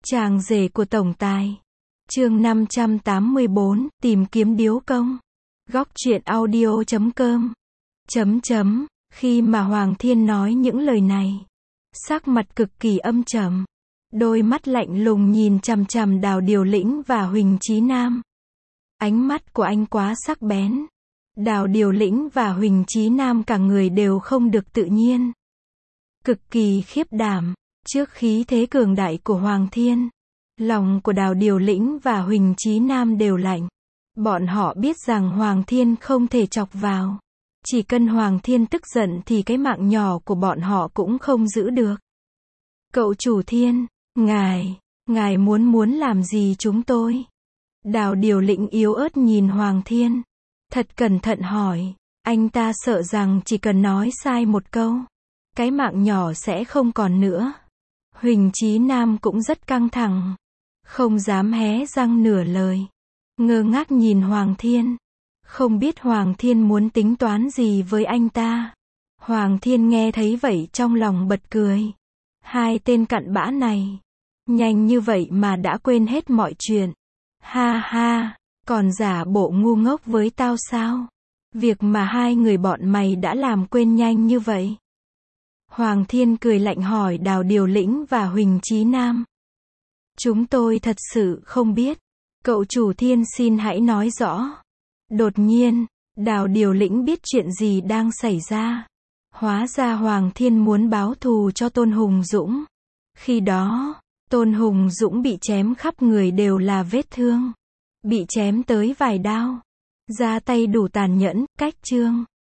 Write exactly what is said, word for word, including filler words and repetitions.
Chàng rể của tổng tài. Chương năm trăm tám mươi bốn, tìm kiếm điếu công. Góc truyện audio chấm com. Chấm chấm, khi mà Hoàng Thiên nói những lời này, sắc mặt cực kỳ âm trầm, đôi mắt lạnh lùng nhìn chằm chằm Đào Điều Lĩnh và Huỳnh Chí Nam. Ánh mắt của anh quá sắc bén. Đào Điều Lĩnh và Huỳnh Chí Nam cả người đều không được tự nhiên, cực kỳ khiếp đảm trước khí thế cường đại của Hoàng Thiên. Lòng của Đào Điều Lĩnh và Huỳnh Chí Nam đều lạnh. Bọn họ biết rằng Hoàng Thiên không thể chọc vào. Chỉ cần Hoàng Thiên tức giận thì cái mạng nhỏ của bọn họ cũng không giữ được. Cậu chủ Thiên, ngài, ngài muốn muốn làm gì chúng tôi? Đào Điều Lĩnh yếu ớt nhìn Hoàng Thiên, thật cẩn thận hỏi. Anh ta sợ rằng chỉ cần nói sai một câu, cái mạng nhỏ sẽ không còn nữa. Huỳnh Chí Nam cũng rất căng thẳng, không dám hé răng nửa lời, ngơ ngác nhìn Hoàng Thiên, không biết Hoàng Thiên muốn tính toán gì với anh ta. Hoàng Thiên nghe thấy vậy trong lòng bật cười. Hai tên cặn bã này, nhanh như vậy mà đã quên hết mọi chuyện. Ha ha, còn giả bộ ngu ngốc với tao sao? Việc mà hai người bọn mày đã làm quên nhanh như vậy. Hoàng Thiên cười lạnh hỏi Đào Điều Lĩnh và Huỳnh Chí Nam. Chúng tôi thật sự không biết. Cậu chủ Thiên xin hãy nói rõ. Đột nhiên, Đào Điều Lĩnh biết chuyện gì đang xảy ra. Hóa ra Hoàng Thiên muốn báo thù cho Tôn Hùng Dũng. Khi đó, Tôn Hùng Dũng bị chém khắp người đều là vết thương, bị chém tới vài đao, ra tay đủ tàn nhẫn. Cách chương